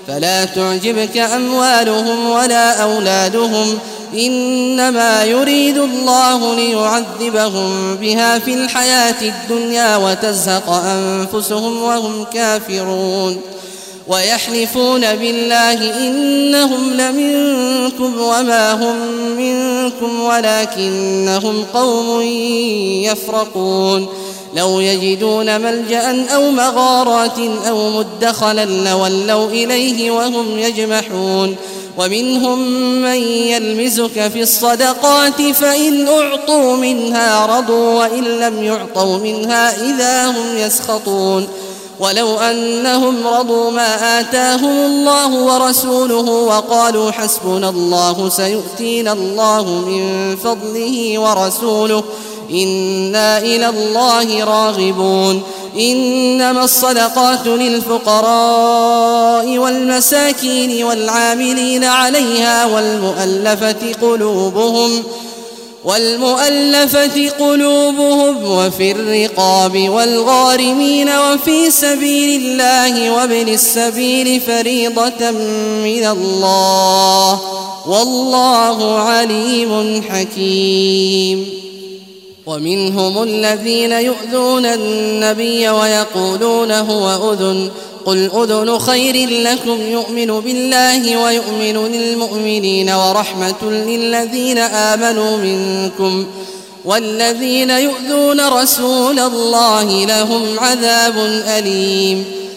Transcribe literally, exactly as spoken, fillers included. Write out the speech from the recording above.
فلا تعجبك أموالهم ولا أولادهم إنما يريد الله ليعذبهم بها في الحياة الدنيا وتزهق أنفسهم وهم كافرون ويحلفون بالله إنهم لمنكم وما هم منكم ولكنهم قوم يفرقون لو يجدون ملجأ أو مغارات أو مدخلا لولوا إليه وهم يجمحون ومنهم من يلمزك في الصدقات فإن أعطوا منها رضوا وإن لم يعطوا منها إذا هم يسخطون ولو أنهم رضوا ما آتاهم الله ورسوله وقالوا حسبنا الله سيؤتينا الله من فضله ورسوله إنا إلى الله راغبون إنما الصدقات للفقراء والمساكين والعاملين عليها والمؤلفة قلوبهم والمؤلفة قلوبهم وفي الرقاب والغارمين وفي سبيل الله وابن السبيل فريضة من الله والله عليم حكيم ومنهم الذين يؤذون النبي ويقولون هو أذن قل أذن خير لكم يؤمن بالله ويؤمن للمؤمنين ورحمة للذين آمنوا منكم والذين يؤذون رسول الله لهم عذاب أليم